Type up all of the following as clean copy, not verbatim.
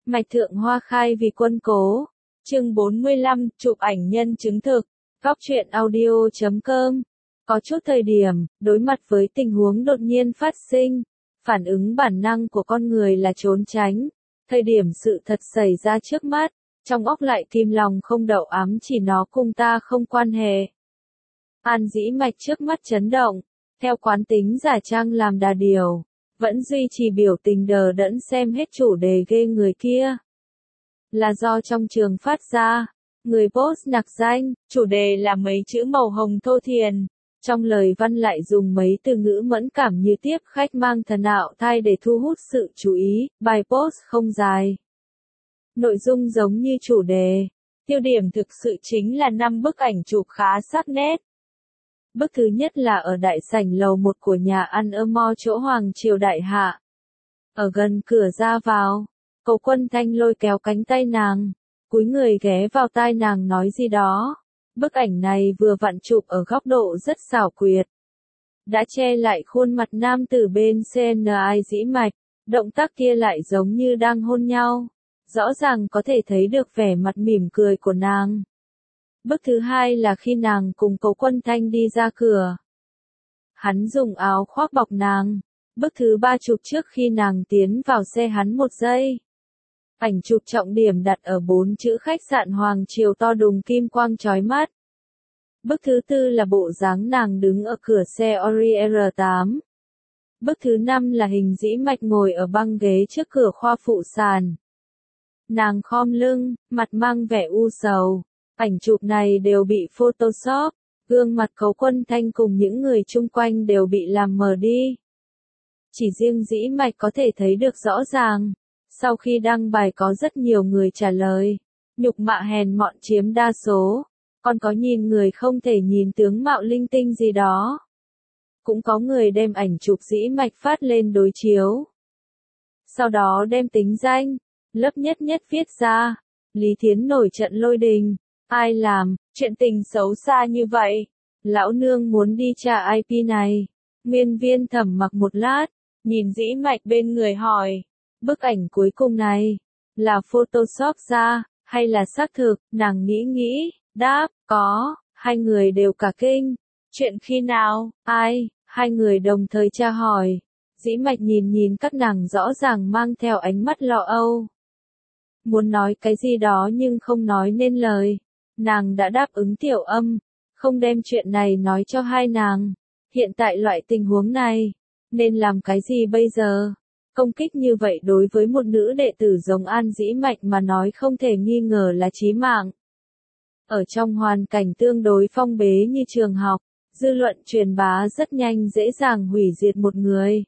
Mạch Thượng Hoa khai vì quân cố. Chương 45, chụp ảnh nhân chứng thực. Góc truyện audio.com. Có chút thời điểm, đối mặt với tình huống đột nhiên phát sinh, phản ứng bản năng của con người là trốn tránh. Thời điểm sự thật xảy ra trước mắt, trong óc lại kim lòng không đậu ám chỉ nó cùng ta không quan hệ. An Dĩ Mạch trước mắt chấn động, theo quán tính giả trang làm đà điều, vẫn duy trì biểu tình đờ đẫn xem hết chủ đề ghê người kia. Là do trong trường phát ra, người post nặc danh, chủ đề là mấy chữ màu hồng thô thiền, trong lời văn lại dùng mấy từ ngữ mẫn cảm như tiếp khách mang thần ảo thai để thu hút sự chú ý, bài post không dài. Nội dung giống như chủ đề, tiêu điểm thực sự chính là 5 bức ảnh chụp khá sắc nét. Bức thứ nhất là ở đại sảnh lầu 1 của nhà ăn ở Mo chỗ Hoàng Triều Đại Hạ. Ở gần cửa ra vào, Cố Quân Thanh lôi kéo cánh tay nàng, cúi người ghé vào tai nàng nói gì đó. Bức ảnh này vừa vặn chụp ở góc độ rất xảo quyệt. Đã che lại khuôn mặt nam tử bên CNI Dĩ Mạch, động tác kia lại giống như đang hôn nhau. Rõ ràng có thể thấy được vẻ mặt mỉm cười của nàng. Bức thứ hai là khi nàng cùng Cố Quân Thanh đi ra cửa. Hắn dùng áo khoác bọc nàng. Bức thứ ba chụp trước khi nàng tiến vào xe hắn 1 giây. Ảnh chụp trọng điểm đặt ở 4 chữ khách sạn Hoàng Triều to đùng kim quang chói mắt. Bức thứ tư là bộ dáng nàng đứng ở cửa xe Ori R8. Bức thứ 5 là hình Dĩ Mạch ngồi ở băng ghế trước cửa khoa phụ sản. Nàng khom lưng, mặt mang vẻ u sầu. Ảnh chụp này đều bị Photoshop, gương mặt Cố Quân Thanh cùng những người chung quanh đều bị làm mờ đi. Chỉ riêng Dĩ Mạch có thể thấy được rõ ràng. Sau khi đăng bài có rất nhiều người trả lời, nhục mạ hèn mọn chiếm đa số, còn có nhìn người không thể nhìn tướng mạo linh tinh gì đó. Cũng có người đem ảnh chụp Dĩ Mạch phát lên đối chiếu. Sau đó đem tính danh, lớp nhất viết ra, Lý Thiến nổi trận lôi đình, ai làm, chuyện tình xấu xa như vậy, lão nương muốn đi tra IP này. Nguyên Viên Thẩm mặc một lát, nhìn Dĩ Mạch bên người hỏi. Bức ảnh cuối cùng này, là Photoshop ra, hay là xác thực, nàng nghĩ, đáp, có, hai người đều cả kinh. Chuyện khi nào, ai, hai người đồng thời tra hỏi. Dĩ Mạch nhìn các nàng rõ ràng mang theo ánh mắt lo âu. Muốn nói cái gì đó nhưng không nói nên lời. Nàng đã đáp ứng Tiểu Âm, không đem chuyện này nói cho hai nàng. Hiện tại loại tình huống này, nên làm cái gì bây giờ? Công kích như vậy đối với một nữ đệ tử giống An Dĩ Mạch mà nói không thể nghi ngờ là chí mạng. Ở trong hoàn cảnh tương đối phong bế như trường học, dư luận truyền bá rất nhanh dễ dàng hủy diệt một người.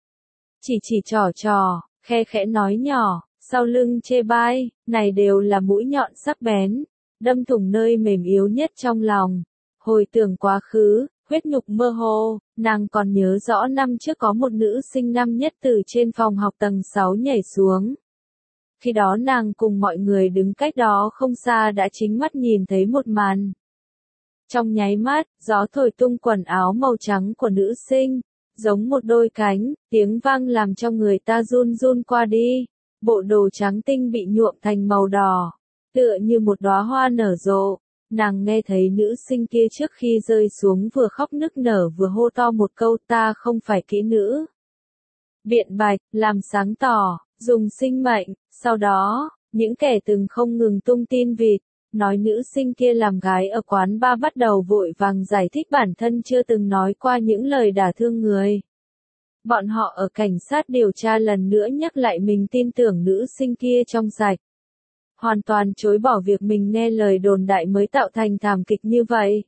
Chỉ trò, khe khẽ nói nhỏ, sau lưng chê bai, này đều là mũi nhọn sắc bén, đâm thủng nơi mềm yếu nhất trong lòng. Hồi tưởng quá khứ, huyết nhục mơ hồ, nàng còn nhớ rõ năm trước có một nữ sinh năm nhất từ trên phòng học tầng 6 nhảy xuống. Khi đó nàng cùng mọi người đứng cách đó không xa đã chính mắt nhìn thấy một màn. Trong nháy mắt, gió thổi tung quần áo màu trắng của nữ sinh, giống một đôi cánh, tiếng vang làm cho người ta run qua đi. Bộ đồ trắng tinh bị nhuộm thành màu đỏ, tựa như một đóa hoa nở rộ. Nàng nghe thấy nữ sinh kia trước khi rơi xuống vừa khóc nức nở vừa hô to một câu ta không phải kỹ nữ. Biện bạch, làm sáng tỏ, dùng sinh mệnh, sau đó, những kẻ từng không ngừng tung tin vịt, nói nữ sinh kia làm gái ở quán bar bắt đầu vội vàng giải thích bản thân chưa từng nói qua những lời đả thương người. Bọn họ ở cảnh sát điều tra lần nữa nhắc lại mình tin tưởng nữ sinh kia trong sạch. Hoàn toàn chối bỏ việc mình nghe lời đồn đại mới tạo thành thảm kịch như vậy.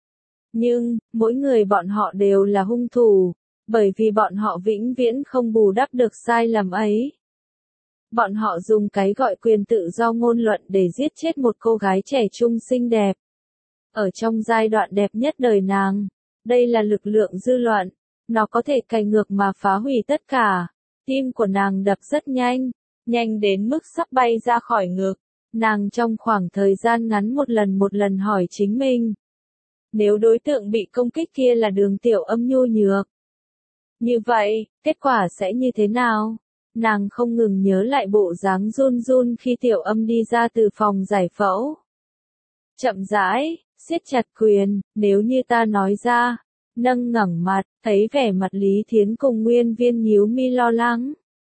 Nhưng, mỗi người bọn họ đều là hung thủ, bởi vì bọn họ vĩnh viễn không bù đắp được sai lầm ấy. Bọn họ dùng cái gọi quyền tự do ngôn luận để giết chết một cô gái trẻ trung xinh đẹp. Ở trong giai đoạn đẹp nhất đời nàng, đây là lực lượng dư luận, nó có thể cày ngược mà phá hủy tất cả. Tim của nàng đập rất nhanh đến mức sắp bay ra khỏi ngực. Nàng trong khoảng thời gian ngắn một lần hỏi chính mình. Nếu đối tượng bị công kích kia là Đường Tiểu Âm nhu nhược, như vậy, kết quả sẽ như thế nào? Nàng không ngừng nhớ lại bộ dáng run run khi Tiểu Âm đi ra từ phòng giải phẫu. Chậm rãi, siết chặt quyền, nếu như ta nói ra, nâng ngẩng mặt, thấy vẻ mặt Lý Thiến cùng Nguyên Viên nhíu mi lo lắng.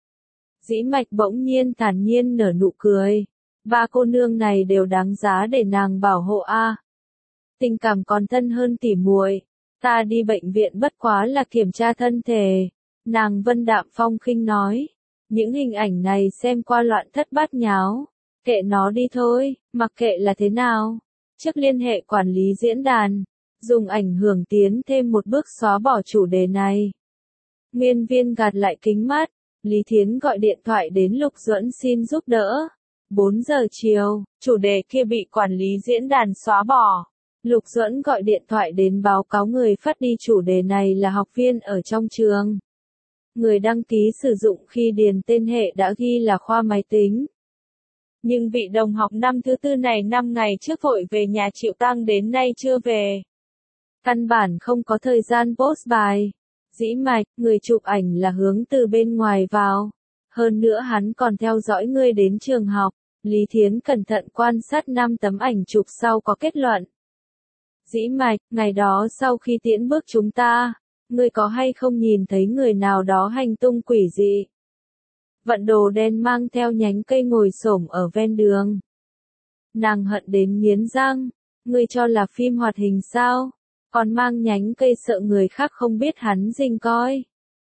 Dĩ Mạch bỗng nhiên thản nhiên nở nụ cười. Ba cô nương này đều đáng giá để nàng bảo hộ a. Tình cảm còn thân hơn tỉ muội. Ta đi bệnh viện bất quá là kiểm tra thân thể. Nàng vân đạm phong khinh nói. Những hình ảnh này xem qua loạn thất bát nháo. Kệ nó đi thôi, mặc kệ là thế nào. Trước liên hệ quản lý diễn đàn. Dùng ảnh hưởng tiến thêm một bước xóa bỏ chủ đề này. Nguyên Viên gạt lại kính mắt. Lý Thiến gọi điện thoại đến Lục Duẫn xin giúp đỡ. 4 giờ chiều, chủ đề kia bị quản lý diễn đàn xóa bỏ. Lục Duẫn gọi điện thoại đến báo cáo người phát đi chủ đề này là học viên ở trong trường. Người đăng ký sử dụng khi điền tên hệ đã ghi là khoa máy tính. Nhưng vị đồng học năm thứ tư này 5 ngày trước vội về nhà chịu tang đến nay chưa về. Căn bản không có thời gian post bài. Dĩ Mạch, người chụp ảnh là hướng từ bên ngoài vào. Hơn nữa hắn còn theo dõi ngươi đến trường học. Lý Thiến cẩn thận quan sát 5 tấm ảnh chụp sau có kết luận. Dĩ Mạch, ngày đó sau khi tiễn bước chúng ta, ngươi có hay không nhìn thấy người nào đó hành tung quỷ dị? Vận đồ đen mang theo nhánh cây ngồi xổm ở ven đường. Nàng hận đến nghiến răng, ngươi cho là phim hoạt hình sao? Còn mang nhánh cây sợ người khác không biết hắn rình coi.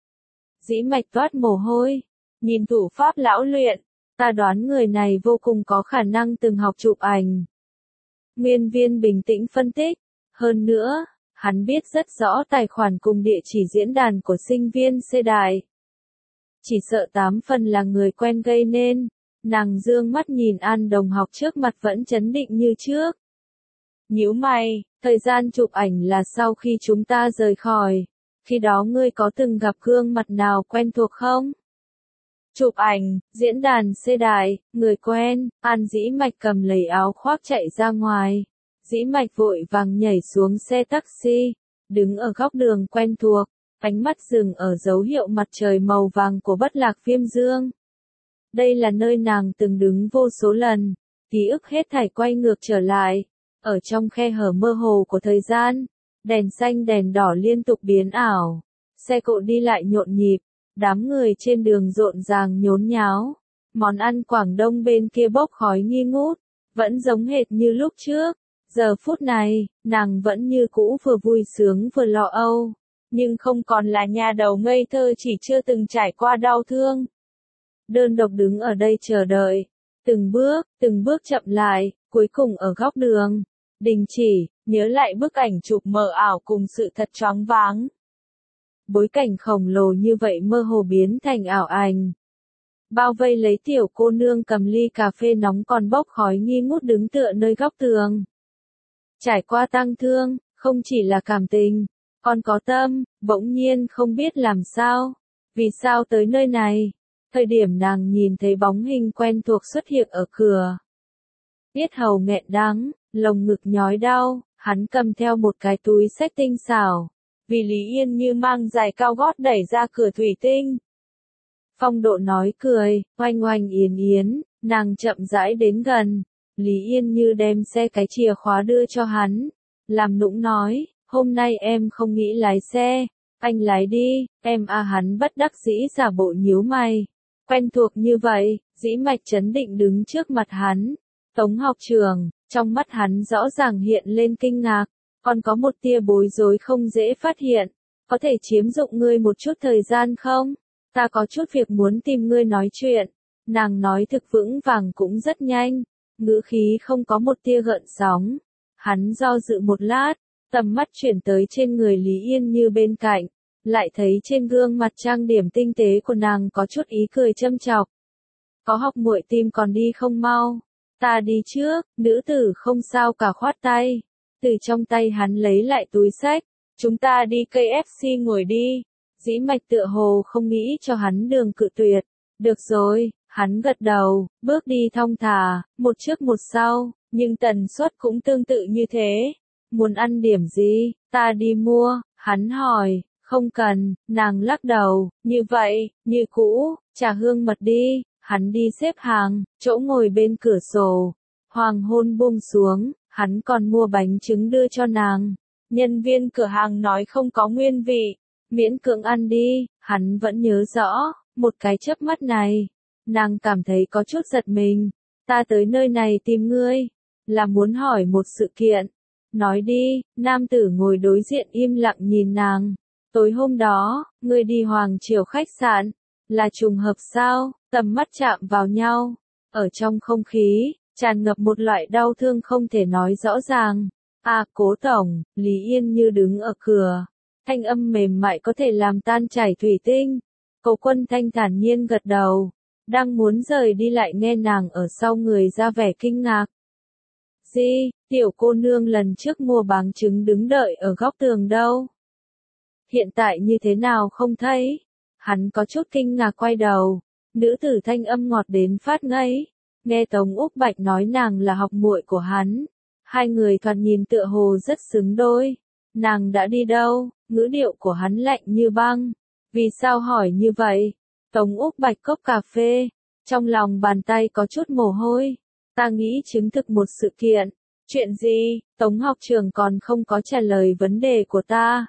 Dĩ Mạch toát mồ hôi, nhìn thủ pháp lão luyện, ta đoán người này vô cùng có khả năng từng học chụp ảnh. Nguyên Viên bình tĩnh phân tích, hơn nữa, hắn biết rất rõ tài khoản cùng địa chỉ diễn đàn của sinh viên C Đại. Chỉ sợ 8 phần là người quen gây nên, nàng dương mắt nhìn An đồng học trước mặt vẫn trấn định như trước. Nhíu mày, thời gian chụp ảnh là sau khi chúng ta rời khỏi, khi đó ngươi có từng gặp gương mặt nào quen thuộc không? Chụp ảnh, diễn đàn C Đại, người quen, An Dĩ Mạch cầm lấy áo khoác chạy ra ngoài. Dĩ Mạch vội vàng nhảy xuống xe taxi, đứng ở góc đường quen thuộc, ánh mắt dừng ở dấu hiệu mặt trời màu vàng của Bất Lạc Viêm Dương. Đây là nơi nàng từng đứng vô số lần, ký ức hết thảy quay ngược trở lại, ở trong khe hở mơ hồ của thời gian, đèn xanh đèn đỏ liên tục biến ảo, xe cộ đi lại nhộn nhịp, đám người trên đường rộn ràng nhốn nháo, món ăn Quảng Đông bên kia bốc khói nghi ngút, vẫn giống hệt như lúc trước. Giờ phút này, nàng vẫn như cũ vừa vui sướng vừa lo âu, nhưng không còn là nhà đầu ngây thơ chỉ chưa từng trải qua đau thương. Đơn độc đứng ở đây chờ đợi, từng bước chậm lại, cuối cùng ở góc đường, đình chỉ, nhớ lại bức ảnh chụp mờ ảo cùng sự thật choáng váng. Bối cảnh khổng lồ như vậy mơ hồ biến thành ảo ảnh. Bao vây lấy tiểu cô nương cầm ly cà phê nóng còn bốc khói nghi ngút đứng tựa nơi góc tường. Trải qua tang thương, không chỉ là cảm tình, còn có tâm, bỗng nhiên không biết làm sao. Vì sao tới nơi này? Thời điểm nàng nhìn thấy bóng hình quen thuộc xuất hiện ở cửa. Yết hầu nghẹn đắng, lồng ngực nhói đau, hắn cầm theo một cái túi xách tinh xảo. Vì Lý Yên Như mang giày cao gót đẩy ra cửa thủy tinh. Phong Độ nói cười, oanh oanh yến yến, nàng chậm rãi đến gần. Lý Yên Như đem xe cái chìa khóa đưa cho hắn, làm nũng nói, hôm nay em không nghĩ lái xe, anh lái đi, em hắn bất đắc dĩ giả bộ nhíu mày. Quen thuộc như vậy, Dĩ Mạch trấn định đứng trước mặt hắn. Tống học trưởng, trong mắt hắn rõ ràng hiện lên kinh ngạc, còn có một tia bối rối không dễ phát hiện. Có thể chiếm dụng ngươi một chút thời gian không? Ta có chút việc muốn tìm ngươi nói chuyện. Nàng nói thực vững vàng cũng rất nhanh, ngữ khí không có một tia gợn sóng. Hắn do dự một lát, tầm mắt chuyển tới trên người Lý Yên Như bên cạnh, lại thấy trên gương mặt trang điểm tinh tế của nàng có chút ý cười châm chọc. Có học muội tim còn đi không mau? Ta đi trước, nữ tử không sao cả khoát tay. Từ trong tay hắn lấy lại túi xách, chúng ta đi KFC ngồi đi. Dĩ Mạch tựa hồ không nghĩ cho hắn đường cự tuyệt. Được rồi, hắn gật đầu, bước đi thong thả, một trước một sau, nhưng tần suất cũng tương tự như thế. Muốn ăn điểm gì, ta đi mua, hắn hỏi, không cần, nàng lắc đầu, như vậy, như cũ, trà hương mật đi, hắn đi xếp hàng, chỗ ngồi bên cửa sổ. Hoàng hôn buông xuống, hắn còn mua bánh trứng đưa cho nàng. Nhân viên cửa hàng nói không có nguyên vị, miễn cưỡng ăn đi, hắn vẫn nhớ rõ, một cái chớp mắt này. Nàng cảm thấy có chút giật mình. Ta tới nơi này tìm ngươi, là muốn hỏi một sự kiện. Nói đi, nam tử ngồi đối diện im lặng nhìn nàng. Tối hôm đó, ngươi đi Hoàng Triều khách sạn, là trùng hợp sao? Tầm mắt chạm vào nhau, ở trong không khí, tràn ngập một loại đau thương không thể nói rõ ràng. À, Cố tổng, Lý Yên Như đứng ở cửa, thanh âm mềm mại có thể làm tan chảy thủy tinh. Cố Quân Thanh thản nhiên gật đầu, đang muốn rời đi lại nghe nàng ở sau người ra vẻ kinh ngạc. Gì, tiểu cô nương lần trước mua bánh trứng đứng đợi ở góc tường đâu? Hiện tại như thế nào không thấy? Hắn có chút kinh ngạc quay đầu, nữ tử thanh âm ngọt đến phát ngây. Nghe Tống Úc Bạch nói nàng là học muội của hắn. Hai người thoạt nhìn tựa hồ rất xứng đôi. Nàng đã đi đâu? Ngữ điệu của hắn lạnh như băng. Vì sao hỏi như vậy? Tống Úc Bạch cốc cà phê, trong lòng bàn tay có chút mồ hôi. Ta nghĩ chứng thực một sự kiện. Chuyện gì? Tống học trưởng còn không có trả lời vấn đề của ta.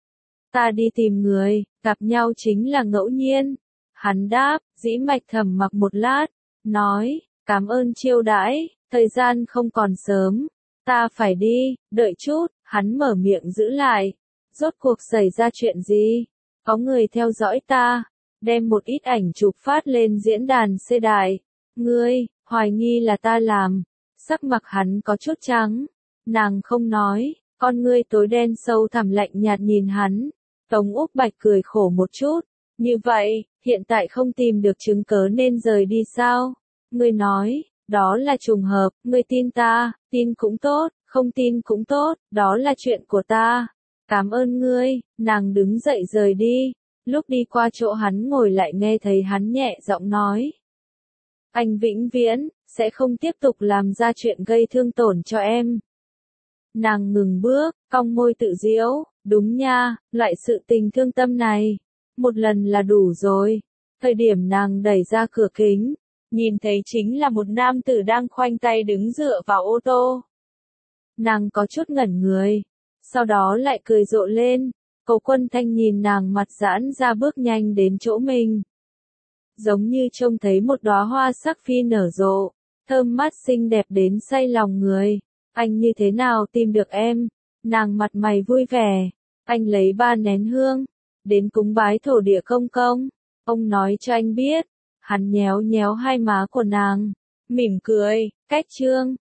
Ta đi tìm người, gặp nhau chính là ngẫu nhiên. Hắn đáp, dĩ mạch thầm mặc một lát, nói, cảm ơn chiêu đãi, thời gian không còn sớm. Ta phải đi, đợi chút, hắn mở miệng giữ lại. Rốt cuộc xảy ra chuyện gì? Có người theo dõi ta, đem một ít ảnh chụp phát lên diễn đàn xê đại. Ngươi, hoài nghi là ta làm. Sắc mặt hắn có chút trắng. Nàng không nói, con ngươi tối đen sâu thẳm lạnh nhạt nhìn hắn. Tống Úc Bạch cười khổ một chút. Như vậy, hiện tại không tìm được chứng cớ nên rời đi sao? Ngươi nói, đó là trùng hợp, ngươi tin ta, tin cũng tốt, không tin cũng tốt, đó là chuyện của ta. Cảm ơn ngươi, nàng đứng dậy rời đi. Lúc đi qua chỗ hắn ngồi lại nghe thấy hắn nhẹ giọng nói. Anh vĩnh viễn, sẽ không tiếp tục làm ra chuyện gây thương tổn cho em. Nàng ngừng bước, cong môi tự giễu, đúng nha, loại sự tình thương tâm này. Một lần là đủ rồi. Thời điểm nàng đẩy ra cửa kính, nhìn thấy chính là một nam tử đang khoanh tay đứng dựa vào ô tô. Nàng có chút ngẩn người, sau đó lại cười rộ lên. Cố Quân Thanh nhìn nàng mặt giãn ra bước nhanh đến chỗ mình. Giống như trông thấy một đóa hoa sắc phi nở rộ, thơm mát xinh đẹp đến say lòng người. Anh như thế nào tìm được em? Nàng mặt mày vui vẻ. Anh lấy 3 nén hương, đến cúng bái thổ địa công công. Ông nói cho anh biết. Hắn nhéo nhéo hai má của nàng, mỉm cười, cách trương.